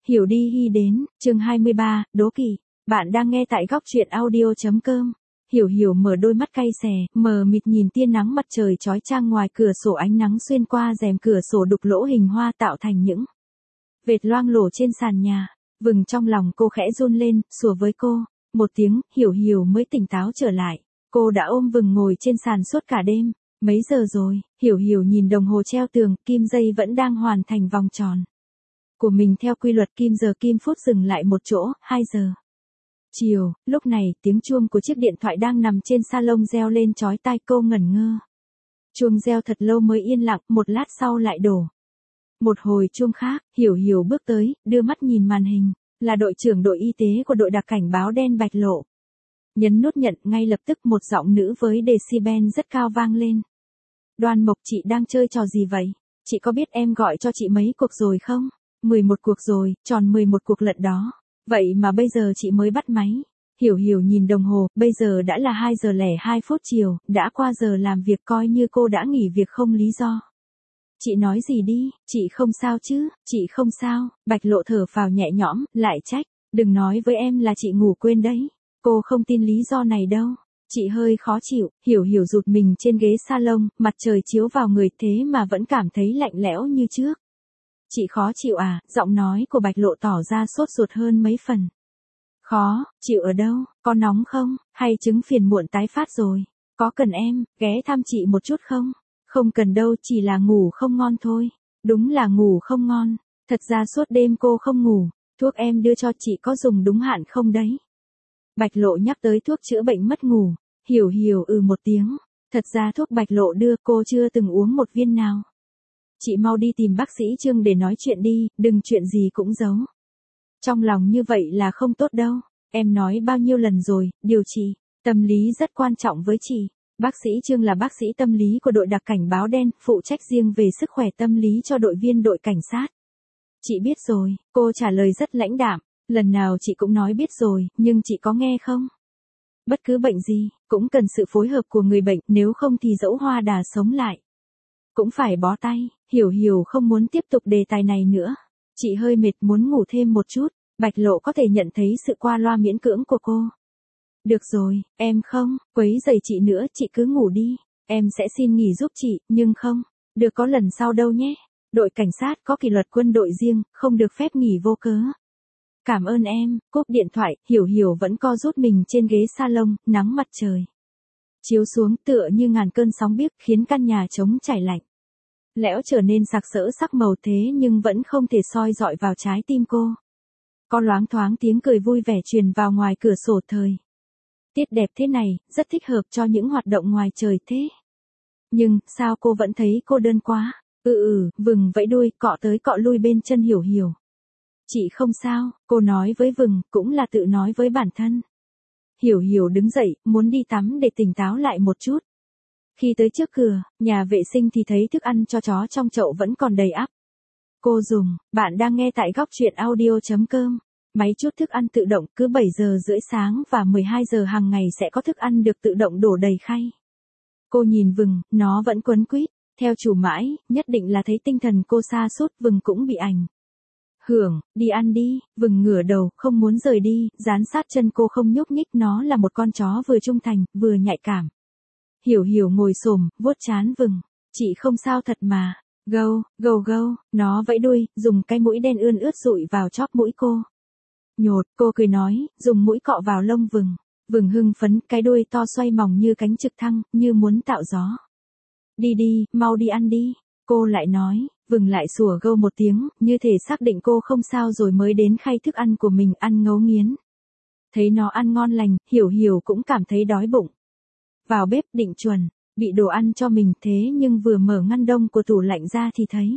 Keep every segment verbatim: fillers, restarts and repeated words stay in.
Hiểu đi hy đến, chương hai mươi ba, đố kỵ. Bạn đang nghe tại góc truyện audio.com. Hiểu hiểu mở đôi mắt cay xè, mờ mịt nhìn tia nắng mặt trời chói chang ngoài cửa sổ, ánh nắng xuyên qua rèm cửa sổ đục lỗ hình hoa tạo thành những vệt loang lổ trên sàn nhà. Vừng trong lòng cô khẽ run lên, sủa với cô. Một tiếng, hiểu hiểu mới tỉnh táo trở lại. Cô đã ôm Vừng ngồi trên sàn suốt cả đêm. Mấy giờ rồi? Hiểu hiểu nhìn đồng hồ treo tường, kim dây vẫn đang hoàn thành vòng tròn của mình theo quy luật kim giờ kim phút dừng lại một chỗ, hai giờ. Chiều, lúc này, tiếng chuông của chiếc điện thoại đang nằm trên salon reo lên chói tai, cô ngẩn ngơ. Chuông reo thật lâu mới yên lặng, một lát sau lại đổ. Một hồi chuông khác, Hiểu Hiểu bước tới, đưa mắt nhìn màn hình, là đội trưởng đội y tế của đội đặc cảnh báo đen Bạch Lộ. Nhấn nút nhận, ngay lập tức một giọng nữ với decibel rất cao vang lên. Đoan Mộc, chị đang chơi trò gì vậy? Chị có biết em gọi cho chị mấy cuộc rồi không? mười một cuộc rồi, tròn mười một cuộc lận đó. Vậy mà bây giờ chị mới bắt máy. Hiểu Hiểu nhìn đồng hồ, bây giờ đã là hai giờ lẻ hai phút chiều, đã qua giờ làm việc, coi như cô đã nghỉ việc không lý do. Chị nói gì đi, chị không sao chứ, chị không sao. Bạch Lộ thở phào nhẹ nhõm, lại trách, đừng nói với em là chị ngủ quên đấy. Cô không tin lý do này đâu. Chị hơi khó chịu. Hiểu Hiểu rụt mình trên ghế salon, mặt trời chiếu vào người thế mà vẫn cảm thấy lạnh lẽo như trước. Chị khó chịu à? Giọng nói của Bạch Lộ tỏ ra sốt ruột hơn mấy phần. Khó, chịu ở đâu? Có nóng không? Hay chứng phiền muộn tái phát rồi? Có cần em ghé thăm chị một chút không? Không cần đâu, chỉ là ngủ không ngon thôi. Đúng là ngủ không ngon. Thật ra suốt đêm cô không ngủ. Thuốc em đưa cho chị có dùng đúng hạn không đấy? Bạch Lộ nhắc tới thuốc chữa bệnh mất ngủ. Hiểu Hiểu ừ một tiếng. Thật ra thuốc Bạch Lộ đưa cô chưa từng uống một viên nào. Chị mau đi tìm bác sĩ Trương để nói chuyện đi, đừng chuyện gì cũng giấu. Trong lòng như vậy là không tốt đâu. Em nói bao nhiêu lần rồi, điều trị tâm lý rất quan trọng với chị. Bác sĩ Trương là bác sĩ tâm lý của đội đặc cảnh báo đen, phụ trách riêng về sức khỏe tâm lý cho đội viên đội cảnh sát. Chị biết rồi, cô trả lời rất lãnh đạm. Lần nào chị cũng nói biết rồi, nhưng chị có nghe không? Bất cứ bệnh gì, cũng cần sự phối hợp của người bệnh, nếu không thì dẫu hoa đà sống lại cũng phải bó tay. Hiểu Hiểu không muốn tiếp tục đề tài này nữa. Chị hơi mệt, muốn ngủ thêm một chút. Bạch Lộ có thể nhận thấy sự qua loa miễn cưỡng của cô. Được rồi, em không quấy rầy chị nữa, chị cứ ngủ đi. Em sẽ xin nghỉ giúp chị, nhưng không được có lần sau đâu nhé. Đội cảnh sát có kỷ luật quân đội riêng, không được phép nghỉ vô cớ. Cảm ơn em. Cúp điện thoại, Hiểu Hiểu vẫn co rút mình trên ghế salon, nắng mặt trời chiếu xuống tựa như ngàn cơn sóng biếc, khiến căn nhà trống trải lạnh lẽo trở nên sặc sỡ sắc màu, thế nhưng vẫn không thể soi dọi vào trái tim cô. Có loáng thoáng tiếng cười vui vẻ truyền vào ngoài cửa sổ. Thời tiết đẹp thế này, rất thích hợp cho những hoạt động ngoài trời thế. Nhưng, sao cô vẫn thấy cô đơn quá? Ừ ừ, Vừng vẫy đuôi, cọ tới cọ lui bên chân Hiểu Hiểu. Chị không sao, cô nói với Vừng, cũng là tự nói với bản thân. Hiểu Hiểu đứng dậy, muốn đi tắm để tỉnh táo lại một chút. Khi tới trước cửa, nhà vệ sinh thì thấy thức ăn cho chó trong chậu vẫn còn đầy ắp. Cô dùng, bạn đang nghe tại góc truyện audio.com. Máy chút thức ăn tự động, cứ bảy giờ rưỡi sáng và mười hai giờ hàng ngày sẽ có thức ăn được tự động đổ đầy khay. Cô nhìn Vừng, nó vẫn quấn quýt theo chủ mãi, nhất định là thấy tinh thần cô sa sút. Vừng cũng bị ảnh hưởng. Đi ăn đi. Vừng ngửa đầu, không muốn rời đi, dán sát chân cô không nhúc nhích. Nó là một con chó vừa trung thành, vừa nhạy cảm. Hiểu Hiểu ngồi xổm, vuốt trán Vừng. Chị không sao thật mà. Gâu, gâu gâu, nó vẫy đuôi, dùng cái mũi đen ươn ướt dụi vào chóp mũi cô. Nhột, cô cười nói, dùng mũi cọ vào lông Vừng. Vừng hưng phấn, cái đuôi to xoay mỏng như cánh trực thăng, như muốn tạo gió. Đi đi, mau đi ăn đi. Cô lại nói. Vừng lại sủa gâu một tiếng, như thể xác định cô không sao rồi mới đến khay thức ăn của mình ăn ngấu nghiến. Thấy nó ăn ngon lành, Hiểu Hiểu cũng cảm thấy đói bụng. Vào bếp định chuẩn bị đồ ăn cho mình, thế nhưng vừa mở ngăn đông của tủ lạnh ra thì thấy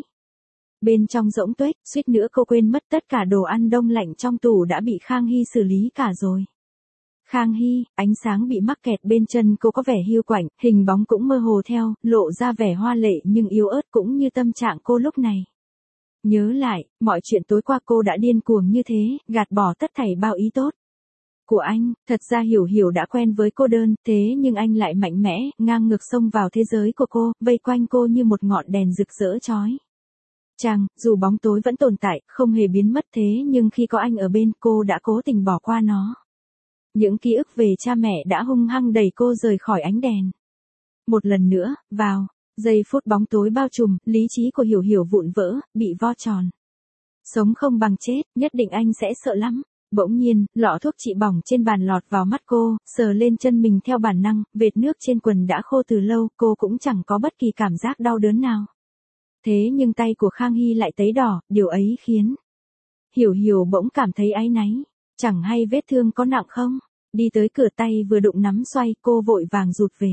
bên trong rỗng tuếch, suýt nữa cô quên mất tất cả đồ ăn đông lạnh trong tủ đã bị Khang Hy xử lý cả rồi. Khang Hy, ánh sáng bị mắc kẹt bên chân cô có vẻ hiu quạnh, hình bóng cũng mơ hồ theo, lộ ra vẻ hoa lệ nhưng yếu ớt, cũng như tâm trạng cô lúc này. Nhớ lại, mọi chuyện tối qua cô đã điên cuồng như thế, gạt bỏ tất thảy bao ý tốt của anh. Thật ra Hiểu Hiểu đã quen với cô đơn, thế nhưng anh lại mạnh mẽ, ngang ngược xông vào thế giới của cô, vây quanh cô như một ngọn đèn rực rỡ chói Chàng, dù bóng tối vẫn tồn tại, không hề biến mất thế nhưng khi có anh ở bên cô đã cố tình bỏ qua nó. Những ký ức về cha mẹ đã hung hăng đẩy cô rời khỏi ánh đèn. Một lần nữa, vào, giây phút bóng tối bao trùm, lý trí của Hiểu Hiểu vụn vỡ, bị vo tròn. Sống không bằng chết, nhất định anh sẽ sợ lắm. Bỗng nhiên, lọ thuốc trị bỏng trên bàn lọt vào mắt cô, sờ lên chân mình theo bản năng, vệt nước trên quần đã khô từ lâu, cô cũng chẳng có bất kỳ cảm giác đau đớn nào. Thế nhưng tay của Khang Hy lại tấy đỏ, điều ấy khiến Hiểu Hiểu bỗng cảm thấy áy náy. Chẳng hay vết thương có nặng không? Đi tới cửa tay vừa đụng nắm xoay, cô vội vàng rụt về.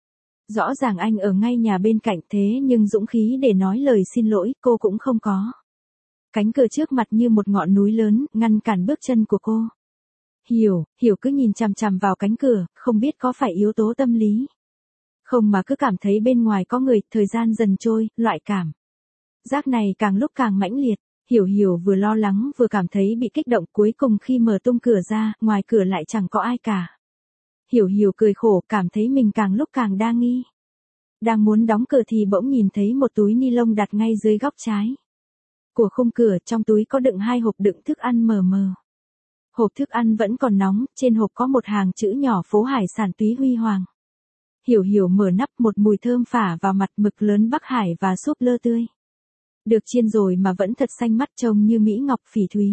Rõ ràng anh ở ngay nhà bên cạnh thế nhưng dũng khí để nói lời xin lỗi, cô cũng không có. Cánh cửa trước mặt như một ngọn núi lớn, ngăn cản bước chân của cô. Hiểu, Hiểu cứ nhìn chằm chằm vào cánh cửa, không biết có phải yếu tố tâm lý. Không mà cứ cảm thấy bên ngoài có người, thời gian dần trôi, loại cảm giác này càng lúc càng mãnh liệt. Hiểu Hiểu vừa lo lắng vừa cảm thấy bị kích động, cuối cùng khi mở tung cửa ra, ngoài cửa lại chẳng có ai cả. Hiểu Hiểu cười khổ, cảm thấy mình càng lúc càng đa nghi. Đang muốn đóng cửa thì bỗng nhìn thấy một túi ni lông đặt ngay dưới góc trái của khung cửa, trong túi có đựng hai hộp đựng thức ăn mờ mờ. Hộp thức ăn vẫn còn nóng, trên hộp có một hàng chữ nhỏ phố hải sản Túy Huy Hoàng. Hiểu Hiểu mở nắp, một mùi thơm phả vào mặt, mực lớn Bắc Hải và súp lơ tươi. Được chiên rồi mà vẫn thật xanh mắt, trông như mỹ ngọc phỉ thúy.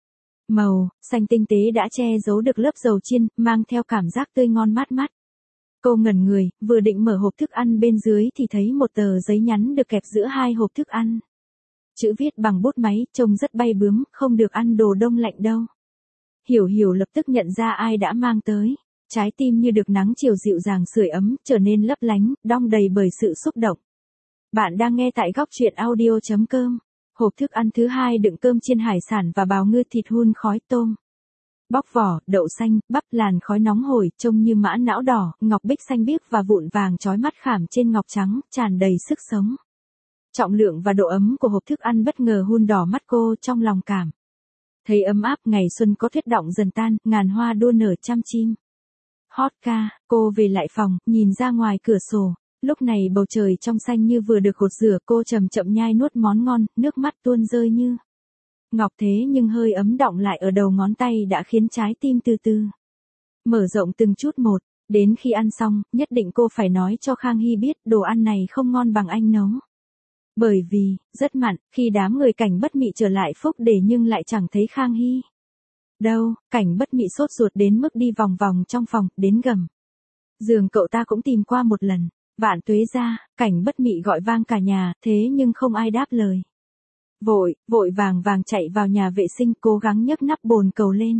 Màu xanh tinh tế đã che giấu được lớp dầu chiên, mang theo cảm giác tươi ngon mát mắt. Cô ngẩn người, vừa định mở hộp thức ăn bên dưới thì thấy một tờ giấy nhắn được kẹp giữa hai hộp thức ăn. Chữ viết bằng bút máy, trông rất bay bướm, không được ăn đồ đông lạnh đâu. Hiểu Hiểu lập tức nhận ra ai đã mang tới. Trái tim như được nắng chiều dịu dàng sưởi ấm, trở nên lấp lánh, đong đầy bởi sự xúc động. Bạn đang nghe tại góc truyện audio chấm com. Hộp thức ăn thứ hai đựng cơm chiên hải sản và bào ngư, thịt hun khói tôm bóc vỏ, đậu xanh, bắp, làn khói nóng hổi, trông như mã não đỏ, ngọc bích xanh biếc và vụn vàng chói mắt khảm trên ngọc trắng, tràn đầy sức sống. Trọng lượng và độ ấm của hộp thức ăn bất ngờ hun đỏ mắt cô, trong lòng cảm thấy ấm áp. Ngày xuân có tuyết đọng dần tan, ngàn hoa đua nở trăm chim hót ca. Cô về lại phòng, nhìn ra ngoài cửa sổ. Lúc này bầu trời trong xanh như vừa được gột rửa, cô chậm chậm nhai nuốt món ngon, nước mắt tuôn rơi như ngọc, thế nhưng hơi ấm đọng lại ở đầu ngón tay đã khiến trái tim từ từ mở rộng từng chút một. Đến khi ăn xong, nhất định cô phải nói cho Khang Hy biết đồ ăn này không ngon bằng anh nấu. Bởi vì, rất mặn, khi đám người Cảnh Bất Mị trở lại Phúc Để nhưng lại chẳng thấy Khang Hy đâu. Cảnh Bất Mị sốt ruột đến mức đi vòng vòng trong phòng, đến gầm giường cậu ta cũng tìm qua một lần. Vạn tuế ra, Cảnh Bất Mị gọi vang cả nhà, thế nhưng không ai đáp lời. Vội, vội vàng vàng chạy vào nhà vệ sinh, cố gắng nhấc nắp bồn cầu lên.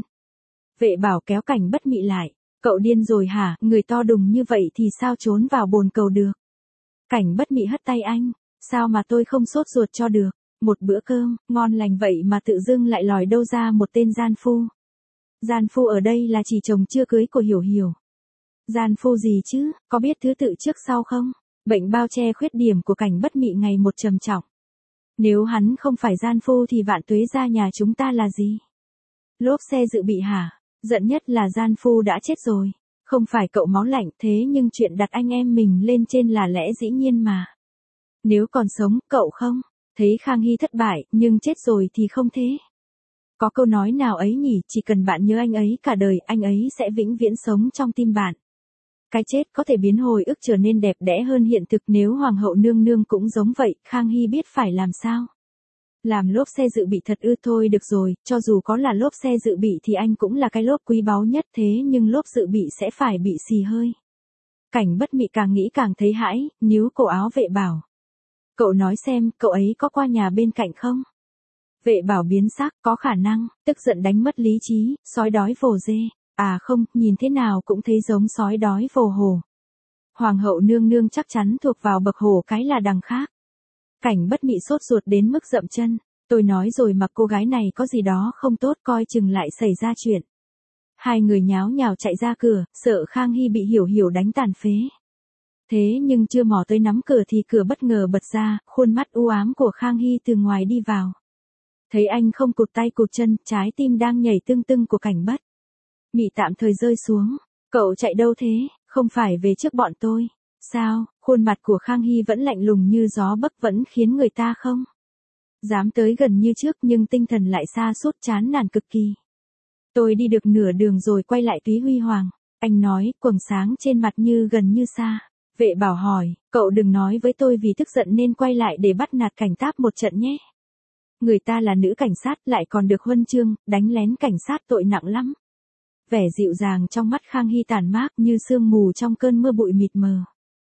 Vệ bảo kéo Cảnh Bất Mị lại. Cậu điên rồi hả, người to đùng như vậy thì sao trốn vào bồn cầu được? Cảnh Bất Mị hất tay anh. Sao mà tôi không sốt ruột cho được? Một bữa cơm, ngon lành vậy mà tự dưng lại lòi đâu ra một tên gian phu. Gian phu ở đây là chỉ chồng chưa cưới của Hiểu Hiểu. Gian phu gì chứ, có biết thứ tự trước sau không? Bệnh bao che khuyết điểm của Cảnh Bất Mị ngày một trầm trọng. Nếu hắn không phải gian phu thì vạn tuế ra nhà chúng ta là gì? Lốp xe dự bị hả? Giận nhất là gian phu đã chết rồi. Không phải cậu máu lạnh, thế nhưng chuyện đặt anh em mình lên trên là lẽ dĩ nhiên mà. Nếu còn sống, cậu không thấy Khang Hy thất bại, nhưng chết rồi thì không thế. Có câu nói nào ấy nhỉ, chỉ cần bạn nhớ anh ấy cả đời, anh ấy sẽ vĩnh viễn sống trong tim bạn. Cái chết có thể biến hồi ức trở nên đẹp đẽ hơn hiện thực, nếu Hoàng hậu nương nương cũng giống vậy, Khang Hy biết phải làm sao. Làm lốp xe dự bị thật ư? Thôi được rồi, cho dù có là lốp xe dự bị thì anh cũng là cái lốp quý báu nhất, thế nhưng lốp dự bị sẽ phải bị xì hơi. Cảnh Bất Mị càng nghĩ càng thấy hãi, níu cổ áo vệ bảo. Cậu nói xem, cậu ấy có qua nhà bên cạnh không? Vệ bảo biến sắc, có khả năng, tức giận đánh mất lý trí, sói đói vồ dê. À không, nhìn thế nào cũng thấy giống sói đói vồ hổ. Hoàng hậu nương nương chắc chắn thuộc vào bậc hổ cái là đằng khác. Cảnh Bất Mị sốt ruột đến mức dậm chân. Tôi nói rồi mà, cô gái này có gì đó không tốt, coi chừng lại xảy ra chuyện. Hai người nháo nhào chạy ra cửa, sợ Khang Hy bị Hiểu Hiểu đánh tàn phế. Thế nhưng chưa mò tới nắm cửa thì cửa bất ngờ bật ra, khuôn mắt u ám của Khang Hy từ ngoài đi vào. Thấy anh không cụt tay cụt chân, trái tim đang nhảy tưng tưng của Cảnh Bất Mị tạm thời rơi xuống. Cậu chạy đâu thế, không phải về trước bọn tôi, sao? Khuôn mặt của Khang Hy vẫn lạnh lùng như gió bấc, vẫn khiến người ta không Dám tới gần như trước nhưng tinh thần lại xa sút chán nản cực kỳ. Tôi đi được nửa đường rồi quay lại Túy Huy Hoàng. Anh nói, quầng sáng trên mặt như gần như xa. Vệ bảo hỏi, cậu đừng nói với tôi vì tức giận nên quay lại để bắt nạt cảnh táp một trận nhé. Người ta là nữ cảnh sát lại còn được huân chương, đánh lén cảnh sát tội nặng lắm. Vẻ dịu dàng trong mắt Khang Hy tàn mát như sương mù trong cơn mưa bụi mịt mờ.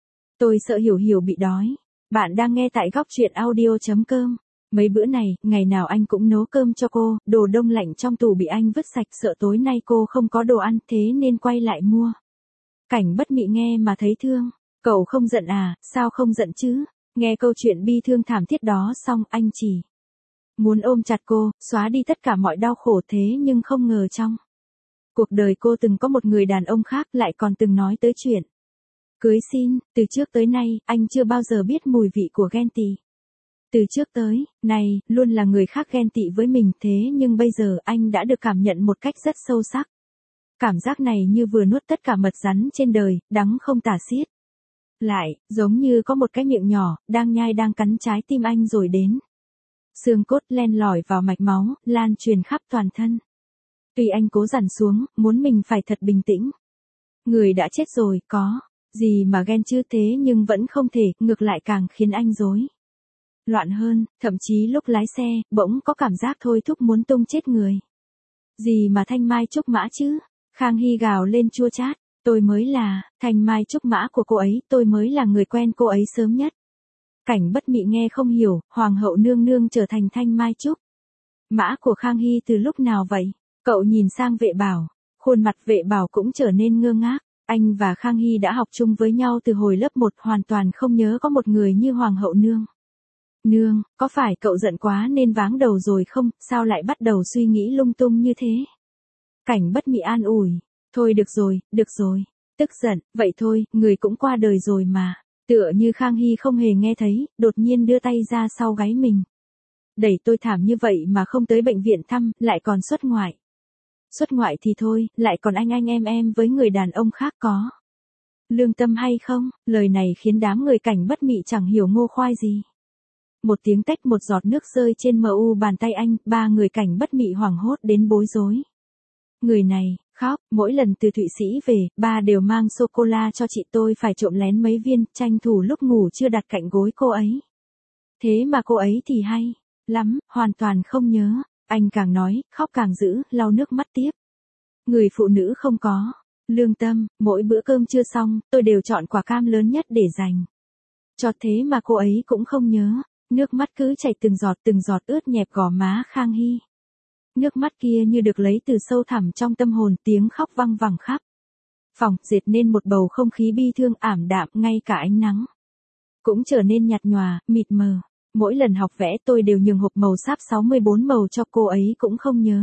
Tôi sợ Hiểu Hiểu bị đói. Bạn đang nghe tại góc truyện audio.com. Mấy bữa này, ngày nào anh cũng nấu cơm cho cô, đồ đông lạnh trong tủ bị anh vứt sạch, sợ tối nay cô không có đồ ăn, thế nên quay lại mua. Cảnh Bất Mị nghe mà thấy thương. Cậu không giận à, sao không giận chứ? Nghe câu chuyện bi thương thảm thiết đó xong anh chỉ muốn ôm chặt cô, xóa đi tất cả mọi đau khổ, thế nhưng không ngờ trong cuộc đời cô từng có một người đàn ông khác, lại còn từng nói tới chuyện cưới xin. Từ trước tới nay, anh chưa bao giờ biết mùi vị của ghen tị. Từ trước tới nay, luôn là người khác ghen tị với mình, thế nhưng bây giờ anh đã được cảm nhận một cách rất sâu sắc. Cảm giác này như vừa nuốt tất cả mật rắn trên đời, đắng không tả xiết. Lại, giống như có một cái miệng nhỏ, đang nhai đang cắn trái tim anh rồi đến. Xương cốt len lỏi vào mạch máu, lan truyền khắp toàn thân. Tuy anh cố dằn xuống, muốn mình phải thật bình tĩnh. Người đã chết rồi, có gì mà ghen chứ, thế nhưng vẫn không thể, ngược lại càng khiến anh rối loạn hơn, thậm chí lúc lái xe, bỗng có cảm giác thôi thúc muốn tung chết người. Gì mà thanh mai trúc mã chứ? Khang Hy gào lên chua chát, tôi mới là thanh mai trúc mã của cô ấy, tôi mới là người quen cô ấy sớm nhất. Cảnh Bất Mị nghe không hiểu, hoàng hậu nương nương trở thành thanh mai trúc mã của Khang Hy từ lúc nào vậy? Cậu nhìn sang Vệ Bảo, khuôn mặt Vệ Bảo cũng trở nên ngơ ngác. Anh và Khang Hy đã học chung với nhau từ hồi lớp một, hoàn toàn không nhớ có một người như hoàng hậu nương. Nương, có phải cậu giận quá nên váng đầu rồi không, sao lại bắt đầu suy nghĩ lung tung như thế? Cảnh Bất Mị an ủi, thôi được rồi, được rồi, tức giận, vậy thôi, người cũng qua đời rồi mà. Tựa như Khang Hy không hề nghe thấy, đột nhiên đưa tay ra sau gáy mình. Đẩy tôi thảm như vậy mà không tới bệnh viện thăm, lại còn xuất ngoại. Xuất ngoại thì thôi, lại còn anh anh em em với người đàn ông khác, có lương tâm hay không? Lời này khiến đám người Cảnh Bất Mị chẳng hiểu ngô khoai gì. Một tiếng tách, một giọt nước rơi trên mờ u bàn tay anh, ba người Cảnh Bất Mị hoảng hốt đến bối rối. Người này, khóc, mỗi lần từ Thụy Sĩ về, ba đều mang sô-cô-la cho chị, tôi phải trộm lén mấy viên, tranh thủ lúc ngủ chưa đặt cạnh gối cô ấy. Thế mà cô ấy thì hay lắm, hoàn toàn không nhớ. Anh càng nói, khóc càng dữ, lau nước mắt tiếp. Người phụ nữ không có lương tâm, mỗi bữa cơm chưa xong, tôi đều chọn quả cam lớn nhất để dành cho, thế mà cô ấy cũng không nhớ. Nước mắt cứ chảy từng giọt từng giọt ướt nhẹp gò má Khang Hy. Nước mắt kia như được lấy từ sâu thẳm trong tâm hồn, tiếng khóc văng vẳng khắp phòng, dệt nên một bầu không khí bi thương ảm đạm, ngay cả ánh nắng cũng trở nên nhạt nhòa, mịt mờ. Mỗi lần học vẽ tôi đều nhường hộp màu sáp sáu mươi bốn màu cho cô ấy cũng không nhớ.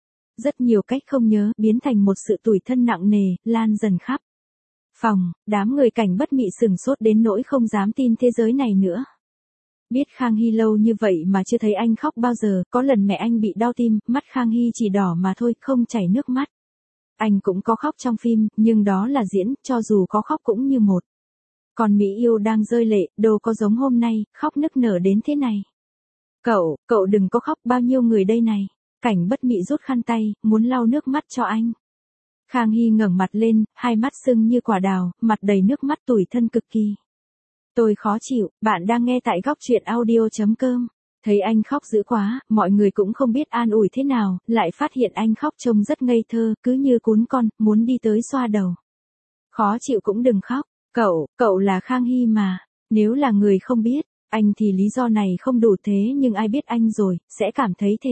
Rất nhiều cách không nhớ, biến thành một sự tủi thân nặng nề, lan dần khắp phòng. Đám người Cảnh Bất Mị sửng sốt đến nỗi không dám tin thế giới này nữa. Biết Khang Hy lâu như vậy mà chưa thấy anh khóc bao giờ, có lần mẹ anh bị đau tim, mắt Khang Hy chỉ đỏ mà thôi, không chảy nước mắt. Anh cũng có khóc trong phim, nhưng đó là diễn, cho dù có khóc cũng như một còn Mỹ yêu đang rơi lệ, đâu có giống hôm nay, khóc nức nở đến thế này. Cậu, cậu đừng có khóc, bao nhiêu người đây này. Cảnh Bất Mị rút khăn tay, muốn lau nước mắt cho anh. Khang Hy ngẩng mặt lên, hai mắt sưng như quả đào, mặt đầy nước mắt tủi thân cực kỳ. Tôi khó chịu, bạn đang nghe tại góc truyện audio.com. Thấy anh khóc dữ quá, mọi người cũng không biết an ủi thế nào, lại phát hiện anh khóc trông rất ngây thơ, cứ như cún con, muốn đi tới xoa đầu. Khó chịu cũng đừng khóc, cậu, cậu là Khang Hy mà. Nếu là người không biết anh thì lý do này không đủ, thế nhưng ai biết anh rồi, sẽ cảm thấy thế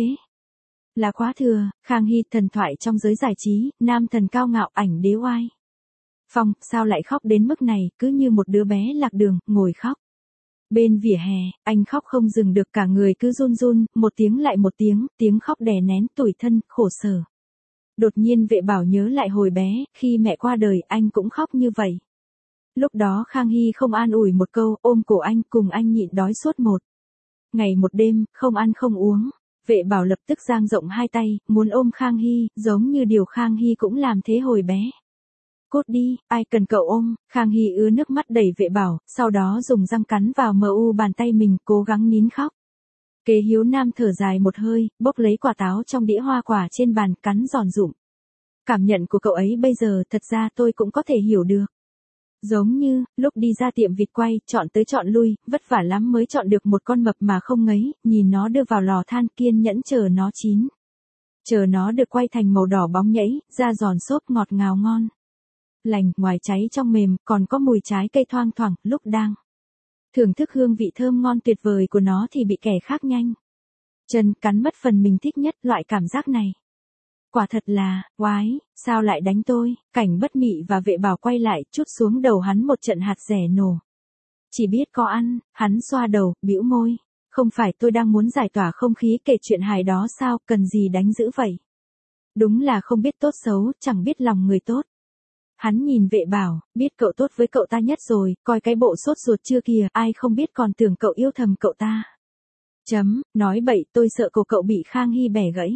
là quá thừa. Khang Hy, thần thoại trong giới giải trí, nam thần cao ngạo, ảnh đế oai phong, sao lại khóc đến mức này, cứ như một đứa bé lạc đường, ngồi khóc bên vỉa hè. Anh khóc không dừng được, cả người cứ run run, một tiếng lại một tiếng, tiếng khóc đè nén, tủi thân, khổ sở. Đột nhiên Vệ Bảo nhớ lại hồi bé, khi mẹ qua đời, anh cũng khóc như vậy. Lúc đó Khang Hy không an ủi một câu, ôm cổ anh, cùng anh nhịn đói suốt một ngày một đêm, không ăn không uống. Vệ Bảo lập tức dang rộng hai tay, muốn ôm Khang Hy, giống như điều Khang Hy cũng làm thế hồi bé. Cốt đi, ai cần cậu ôm? Khang Hy ứa nước mắt đẩy Vệ Bảo, sau đó dùng răng cắn vào mờ u bàn tay mình, cố gắng nín khóc. Kế Hiếu Nam thở dài một hơi, bốc lấy quả táo trong đĩa hoa quả trên bàn, cắn giòn rụm. Cảm nhận của cậu ấy bây giờ thật ra tôi cũng có thể hiểu được. Giống như, lúc đi ra tiệm vịt quay, chọn tới chọn lui, vất vả lắm mới chọn được một con mập mà không ngấy, nhìn nó đưa vào lò than, kiên nhẫn chờ nó chín. Chờ nó được quay thành màu đỏ bóng nhẫy, da giòn xốp ngọt ngào ngon lành, ngoài cháy trong mềm, còn có mùi trái cây thoang thoảng, lúc đang thưởng thức hương vị thơm ngon tuyệt vời của nó thì bị kẻ khác nhanh chân cắn mất phần mình thích nhất. Loại cảm giác này quả thật là, oái, sao lại đánh tôi. Cảnh Bất Mị và Vệ Bảo quay lại, trút xuống đầu hắn một trận hạt rẻ nổ. Chỉ biết có ăn. Hắn xoa đầu, bĩu môi. Không phải tôi đang muốn giải tỏa không khí kể chuyện hài đó sao, cần gì đánh dữ vậy. Đúng là không biết tốt xấu, chẳng biết lòng người tốt. Hắn nhìn Vệ Bảo, biết cậu tốt với cậu ta nhất rồi, coi cái bộ sốt ruột chưa kìa, ai không biết còn tưởng cậu yêu thầm cậu ta. Chấm, nói bậy, tôi sợ cổ cậu bị Khang Hy bẻ gãy.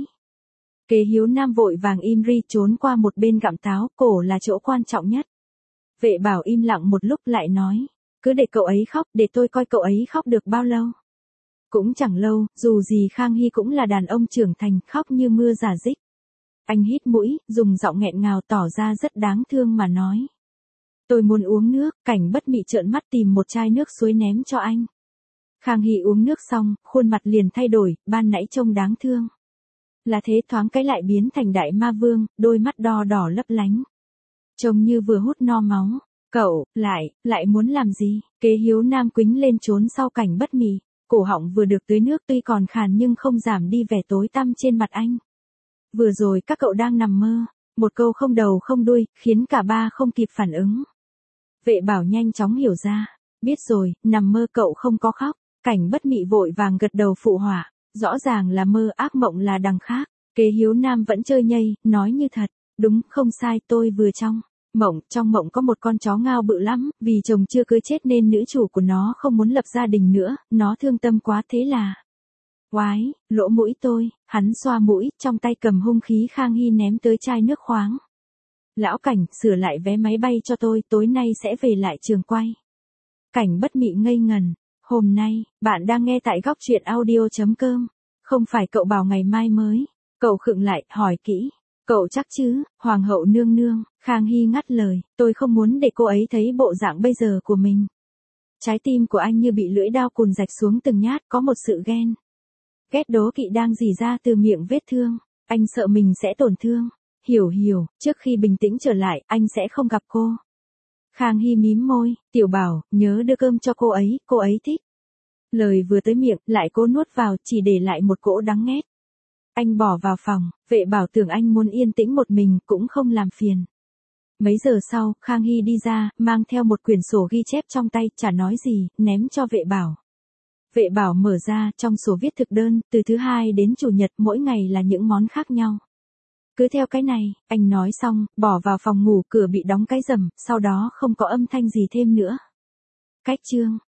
Kế Hiếu Nam vội vàng im ri trốn qua một bên gặm táo, cổ là chỗ quan trọng nhất. Vệ Bảo im lặng một lúc lại nói, cứ để cậu ấy khóc, để tôi coi cậu ấy khóc được bao lâu. Cũng chẳng lâu, dù gì Khang Hy cũng là đàn ông trưởng thành, khóc như mưa rả rích. Anh hít mũi, dùng giọng nghẹn ngào tỏ ra rất đáng thương mà nói. Tôi muốn uống nước. Cảnh Bất Mị trợn mắt tìm một chai nước suối ném cho anh. Khang Hy uống nước xong, khuôn mặt liền thay đổi, ban nãy trông đáng thương. Là thế thoáng cái lại biến thành đại ma vương, đôi mắt đo đỏ lấp lánh. Trông như vừa hút no máu. Cậu, lại, lại muốn làm gì? Kế Hiếu Nam quĩnh lên trốn sau Cảnh Bất Mị. Cổ họng vừa được tưới nước tuy còn khàn nhưng không giảm đi vẻ tối tăm trên mặt anh. Vừa rồi các cậu đang nằm mơ. Một câu không đầu không đuôi, khiến cả ba không kịp phản ứng. Vệ Bảo nhanh chóng hiểu ra. Biết rồi, nằm mơ cậu không có khóc. Cảnh Bất Mị vội vàng gật đầu phụ họa. Rõ ràng là mơ, ác mộng là đằng khác. Kế Hiếu Nam vẫn chơi nhây, nói như thật. Đúng, không sai, tôi vừa trong mộng, trong mộng có một con chó ngao bự lắm, vì chồng chưa cưới chết nên nữ chủ của nó không muốn lập gia đình nữa, nó thương tâm quá thế là. Oái, lỗ mũi tôi. Hắn xoa mũi, trong tay cầm hung khí Khang Hy ném tới chai nước khoáng. Lão Cảnh, sửa lại vé máy bay cho tôi, tối nay sẽ về lại trường quay. Cảnh Bất Mị ngây ngần. Hôm nay, bạn đang nghe tại góc truyện audio chấm com. Không phải cậu bảo ngày mai mới. Cậu khựng lại, hỏi kỹ. Cậu chắc chứ, Hoàng hậu nương nương. Khang Hy ngắt lời, tôi không muốn để cô ấy thấy bộ dạng bây giờ của mình. Trái tim của anh như bị lưỡi dao cùn rạch xuống từng nhát, có một sự ghen ghét đố kỵ đang rỉ ra từ miệng vết thương. Anh sợ mình sẽ tổn thương. Hiểu hiểu, trước khi bình tĩnh trở lại, anh sẽ không gặp cô. Khang Hy mím môi, Tiểu Bảo, nhớ đưa cơm cho cô ấy, cô ấy thích. Lời vừa tới miệng, lại cố nuốt vào, chỉ để lại một cỗ đắng nghét. Anh bỏ vào phòng, Vệ Bảo tưởng anh muốn yên tĩnh một mình, cũng không làm phiền. Mấy giờ sau, Khang Hy đi ra, mang theo một quyển sổ ghi chép trong tay, chả nói gì, ném cho Vệ Bảo. Vệ Bảo mở ra, trong sổ viết thực đơn, từ thứ hai đến chủ nhật mỗi ngày là những món khác nhau. Cứ theo cái này, anh nói xong, bỏ vào phòng ngủ, cửa bị đóng cái rầm, sau đó không có âm thanh gì thêm nữa. Cách chương.